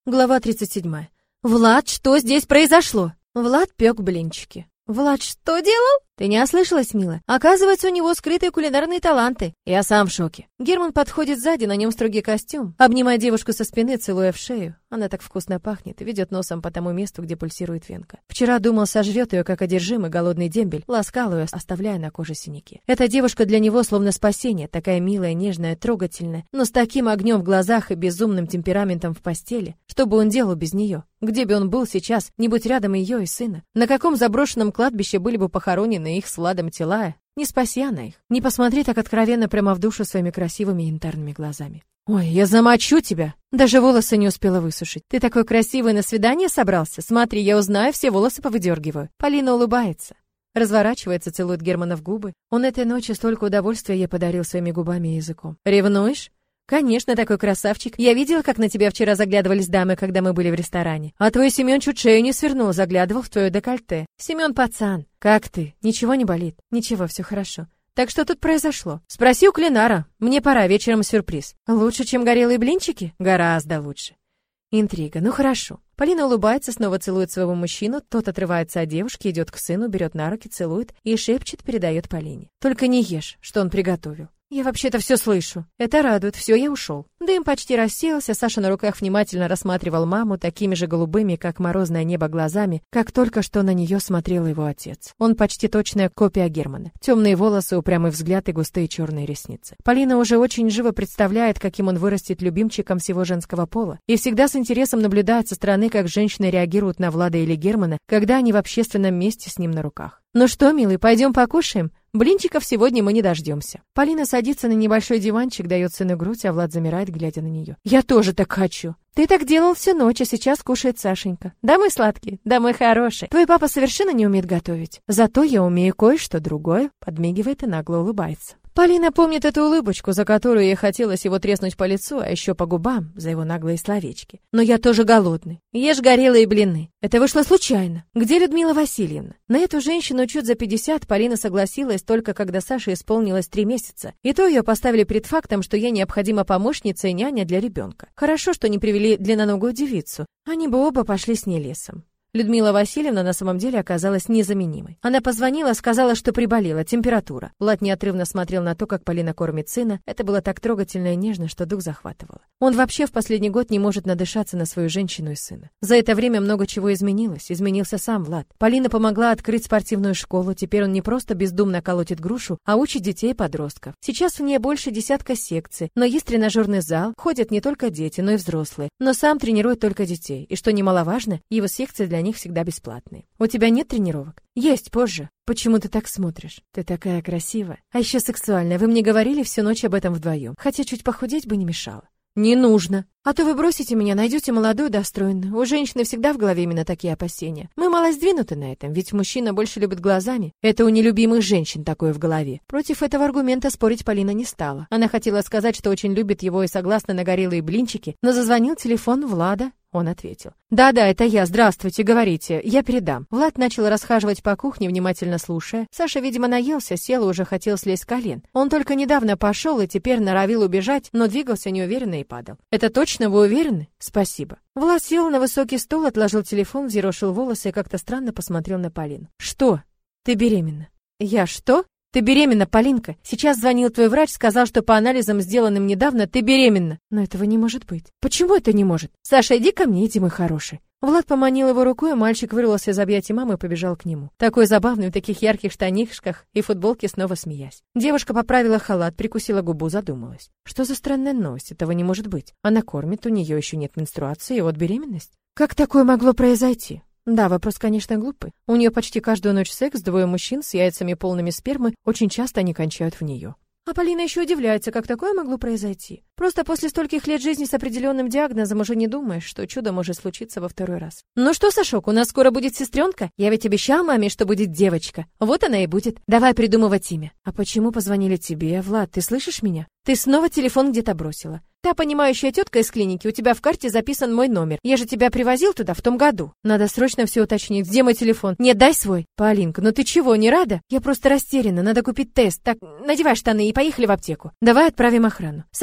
Глава 37. Влад, что здесь произошло? Влад пек блинчики. Влад что делал? Ты не ослышалась, милая? Оказывается, у него скрытые кулинарные таланты. Я сам в шоке. Герман подходит сзади, на нем строгий костюм, обнимает девушку со спины, целуя в шею. Она так вкусно пахнет и ведет носом по тому месту, где пульсирует венка. Вчера думал, сожрет ее, как одержимый голодный дембель, ласкал ее, оставляя на коже синяки. Эта девушка для него словно спасение, такая милая, нежная, трогательная, но с таким огнем в глазах и безумным темпераментом в постели. Что бы он делал без нее? Где бы он был сейчас, не будь рядом ее и сына? На каком заброшенном кладбище были бы похоронены их с Владом тела? Не спаси она их. Не посмотри так откровенно прямо в душу своими красивыми янтарными глазами. Ой, я замочу тебя. Даже волосы не успела высушить. Ты такой красивый, на свидание собрался? Смотри, я узнаю, все волосы повыдергиваю. Полина улыбается. Разворачивается, целует Германа в губы. Он этой ночью столько удовольствия ей подарил своими губами и языком. Ревнуешь? Конечно, такой красавчик. Я видела, как на тебя вчера заглядывались дамы, когда мы были в ресторане. А твой Семен чуть шею не свернул, заглядывал в твое декольте. Семен пацан. Как ты? Ничего не болит? Ничего, все хорошо. Так что тут произошло? Спроси у Клинара. Мне пора, вечером сюрприз. Лучше, чем горелые блинчики? Гораздо лучше. Интрига. Ну хорошо. Полина улыбается, снова целует своего мужчину, тот отрывается от девушки, идет к сыну, берет на руки, целует и шепчет, передает Полине. Только не ешь, что он приготовил. Я вообще-то все слышу. Это радует, все, я ушел. Дым почти рассеялся, Саша на руках внимательно рассматривал маму такими же голубыми, как морозное небо, глазами, как только что на нее смотрел его отец. Он почти точная копия Германа. Темные волосы, упрямый взгляд и густые черные ресницы. Полина уже очень живо представляет, каким он вырастет любимчиком всего женского пола, и всегда с интересом наблюдает со стороны, как женщины реагируют на Влада или Германа, когда они в общественном месте с ним на руках. Ну что, милый, пойдем покушаем? Блинчиков сегодня мы не дождемся. Полина садится на небольшой диванчик, дает сыну грудь, а Влад замирает, глядя на нее. Я тоже так хочу. Ты так делал всю ночь, а сейчас кушает Сашенька. Да, мой сладкий, да, мой хороший. Твой папа совершенно не умеет готовить. Зато я умею кое-что другое, подмигивает и нагло улыбается. Полина помнит эту улыбочку, за которую ей хотелось его треснуть по лицу, а еще по губам, за его наглые словечки. Но я тоже голодный. Ешь горелые блины. Это вышло случайно. Где Людмила Васильевна? На эту женщину чуть за 50 Полина согласилась только когда Саше исполнилось 3 месяца. И то ее поставили перед фактом, что ей необходима помощница и няня для ребенка. Хорошо, что не привели длинноногую девицу. Они бы оба пошли с ней лесом. Людмила Васильевна на самом деле оказалась незаменимой. Она позвонила, сказала, что приболела, температура. Влад неотрывно смотрел на то, как Полина кормит сына. Это было так трогательно и нежно, что дух захватывало. Он вообще в последний год не может надышаться на свою женщину и сына. За это время много чего изменилось. Изменился сам Влад. Полина помогла открыть спортивную школу. Теперь он не просто бездумно колотит грушу, а учит детей и подростков. Сейчас в ней больше десятка секций, но есть тренажерный зал. Ходят не только дети, но и взрослые. Но сам тренирует только детей. И что немаловажно, его секции для них всегда бесплатные. У тебя нет тренировок? Есть, позже. Почему ты так смотришь? Ты такая красивая. А еще сексуальная. Вы мне говорили всю ночь об этом вдвоем. Хотя чуть похудеть бы не мешало. Не нужно. А то вы бросите меня, найдете молодую, достойную. У женщины всегда в голове именно такие опасения. Мы мало сдвинуты на этом, ведь мужчина больше любит глазами. Это у нелюбимых женщин такое в голове. Против этого аргумента спорить Полина не стала. Она хотела сказать, что очень любит его и согласна на горелые блинчики, но зазвонил телефон Влада. Он ответил. «Да-да, это я. Здравствуйте, говорите. Я передам». Влад начал расхаживать по кухне, внимательно слушая. Саша, видимо, наелся, сел и уже хотел слезть с колен. Он только недавно пошел и теперь норовил убежать, но двигался неуверенно и падал. «Это точно вы уверены?» «Спасибо». Влад сел на высокий стул, отложил телефон, взъерошил волосы и как-то странно посмотрел на Полину. «Что? Ты беременна?» «Я что?» «Ты беременна, Полинка. Сейчас звонил твой врач, сказал, что по анализам, сделанным недавно, ты беременна». «Но этого не может быть». «Почему это не может?» «Саша, иди ко мне, иди, мой хороший». Влад поманил его рукой, а мальчик вырвался из объятий мамы и побежал к нему. Такой забавный, в таких ярких штанишках и футболке, снова смеясь. Девушка поправила халат, прикусила губу, задумалась. Что за странная новость? Этого не может быть. Она кормит, у нее еще нет менструации, и вот беременность. Как такое могло произойти? Да, вопрос, конечно, глупый. У нее почти каждую ночь секс, 2 мужчин с яйцами полными спермы, очень часто они кончают в нее. А Полина еще удивляется, как такое могло произойти. Просто после стольких лет жизни с определенным диагнозом уже не думаешь, что чудо может случиться во второй раз. Ну что, Сашок, у нас скоро будет сестренка? Я ведь обещал маме, что будет девочка. Вот она и будет. Давай придумывать имя. А почему позвонили тебе, Влад? Ты слышишь меня? Ты снова телефон где-то бросила. Та понимающая тетка из клиники, у тебя в карте записан мой номер. Я же тебя привозил туда в том году. Надо срочно все уточнить. Где мой телефон? Нет, дай свой. Полинка, ну ты чего, не рада? Я просто растеряна, надо купить тест. Так, надевай штаны и поехали в аптеку. Давай отправим охрану. Совсем спят?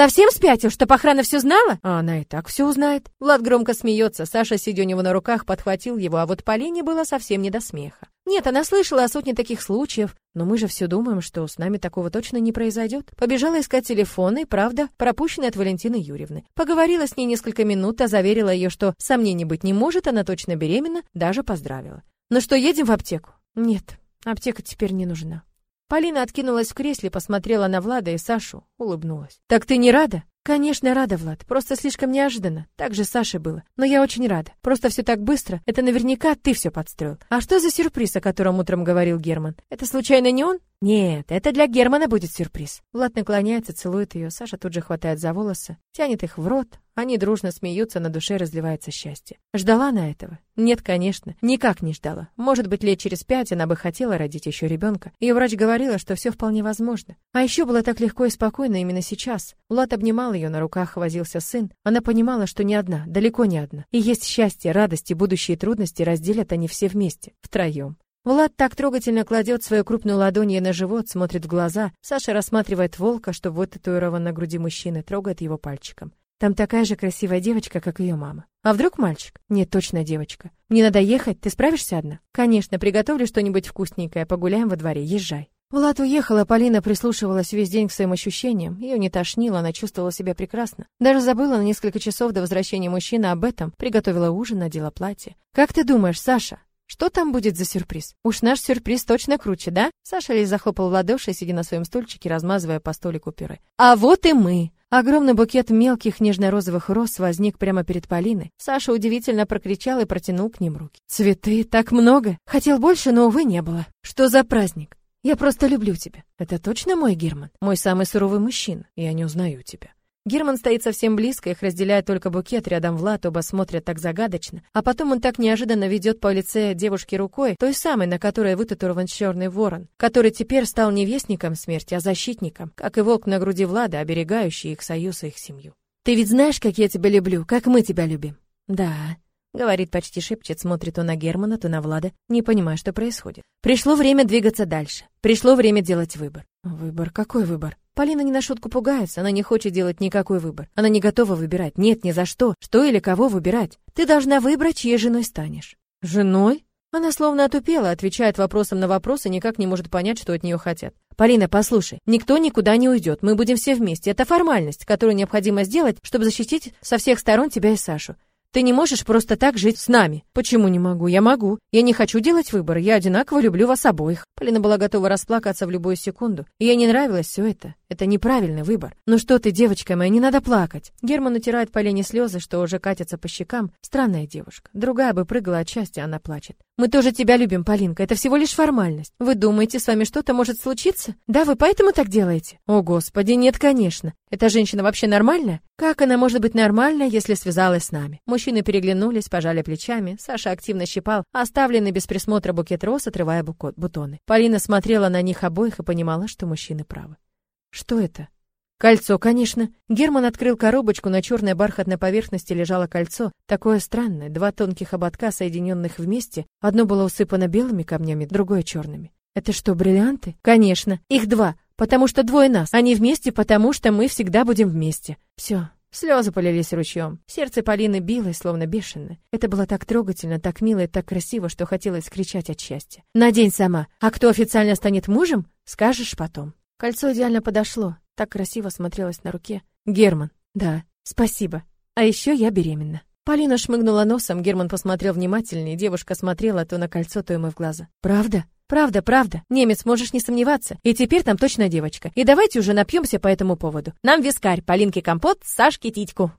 спятил, чтоб охрана все знала? А она и так все узнает. Влад громко смеется, Саша, сидя у него на руках, подхватил его, а вот Полине было совсем не до смеха. Нет, она слышала о сотне таких случаев, но мы же все думаем, что с нами такого точно не произойдет. Побежала искать телефоны, правда, пропущенный от Валентины Юрьевны. Поговорила с ней несколько минут, а заверила ее, что сомнений быть не может, она точно беременна, даже поздравила. Ну что, едем в аптеку? Нет, аптека теперь не нужна. Полина откинулась в кресле, посмотрела на Влада и Сашу, улыбнулась. Так ты не рада? Конечно, рада, Влад. Просто слишком неожиданно. Так же с Сашей было. Но я очень рада. Просто все так быстро. Это наверняка ты все подстроил. А что за сюрприз, о котором утром говорил Герман? Это случайно не он? Нет, это для Германа будет сюрприз. Влад наклоняется, целует ее. Саша тут же хватает за волосы, тянет их в рот. Они дружно смеются, на душе разливается счастье. Ждала она этого? Нет, конечно, никак не ждала. Может быть, лет через 5 она бы хотела родить еще ребенка. Ее врач говорила, что все вполне возможно. А еще было так легко и спокойно именно сейчас. Влад обнимал ее, на руках возился сын. Она понимала, что не одна, далеко не одна. И есть счастье, радость и будущие трудности разделят они все вместе, втроем. Влад так трогательно кладет свою крупную ладонь ей на живот, смотрит в глаза. Саша рассматривает волка, что вытатуирован на груди мужчины, трогает его пальчиком. Там такая же красивая девочка, как ее мама. А вдруг мальчик? Нет, точно девочка. Мне надо ехать, ты справишься одна? Конечно, приготовлю что-нибудь вкусненькое, погуляем во дворе, езжай. Влад уехала, Полина прислушивалась весь день к своим ощущениям. Ее не тошнило, она чувствовала себя прекрасно. Даже забыла на несколько часов до возвращения мужчины об этом, приготовила ужин, надела платье. Как ты думаешь, Саша? Что там будет за сюрприз? Уж наш сюрприз точно круче, да? Саша лишь захлопал в ладоши, сидя на своем стульчике, размазывая по столику пюре. А вот и мы! Огромный букет мелких нежно-розовых роз возник прямо перед Полиной. Саша удивительно прокричал и протянул к ним руки. Цветы, так много! Хотел больше, но, увы, не было. Что за праздник? Я просто люблю тебя. Это точно мой Герман? Мой самый суровый мужчина. Я не узнаю тебя. Герман стоит совсем близко, их разделяет только букет, рядом Влад, оба смотрят так загадочно. А потом он так неожиданно ведет по лице девушки рукой, той самой, на которой вытатуирован черный ворон, который теперь стал не вестником смерти, а защитником, как и волк на груди Влада, оберегающий их союз и их семью. «Ты ведь знаешь, как я тебя люблю, как мы тебя любим?» «Да», — говорит, почти шепчет, смотрит то на Германа, то на Влада, не понимая, что происходит. «Пришло время двигаться дальше. Пришло время делать выбор». «Выбор? Какой выбор?» Полина не на шутку пугается, она не хочет делать никакой выбор. Она не готова выбирать. Нет, ни за что. Что или кого выбирать? Ты должна выбрать, чьей женой станешь. Женой? Она словно отупела, отвечает вопросом на вопрос и никак не может понять, что от нее хотят. Полина, послушай, никто никуда не уйдет. Мы будем все вместе. Это формальность, которую необходимо сделать, чтобы защитить со всех сторон тебя и Сашу. Ты не можешь просто так жить с нами. Почему не могу? Я могу. Я не хочу делать выбор. Я одинаково люблю вас обоих. Полина была готова расплакаться в любую секунду. И ей не нравилось все это. Это неправильный выбор. Ну что ты, девочка моя, не надо плакать. Герман утирает Полине слезы, что уже катятся по щекам. Странная девушка. Другая бы прыгала от счастья, она плачет. Мы тоже тебя любим, Полинка. Это всего лишь формальность. Вы думаете, с вами что-то может случиться? Да, вы поэтому так делаете? О, Господи, нет, конечно. Эта женщина вообще нормальная? Как она может быть нормальной, если связалась с нами? Мужчины переглянулись, пожали плечами. Саша активно щипал оставленный без присмотра букет роз, отрывая бутоны. Полина смотрела на них обоих и понимала, что мужчины правы. Что это? Кольцо, конечно. Герман открыл коробочку, на черной бархатной поверхности лежало кольцо, такое странное, 2 тонких ободка, соединенных вместе. Одно было усыпано белыми камнями, другое черными. Это что, бриллианты? Конечно, их 2, потому что 2 нас. Они вместе, потому что мы всегда будем вместе. Все. Слезы полились ручьем. Сердце Полины билось, словно бешеное. Это было так трогательно, так мило и так красиво, что хотелось кричать от счастья. Надень сама. А кто официально станет мужем, скажешь потом. Кольцо идеально подошло, так красиво смотрелось на руке. Герман. Да, спасибо. А еще я беременна. Полина шмыгнула носом, Герман посмотрел внимательнее, девушка смотрела то на кольцо, то ему в глаза. Правда? Правда, правда. Немец, можешь не сомневаться. И теперь там точно девочка. И давайте уже напьемся по этому поводу. Нам вискарь, Полинке компот, Сашке титьку.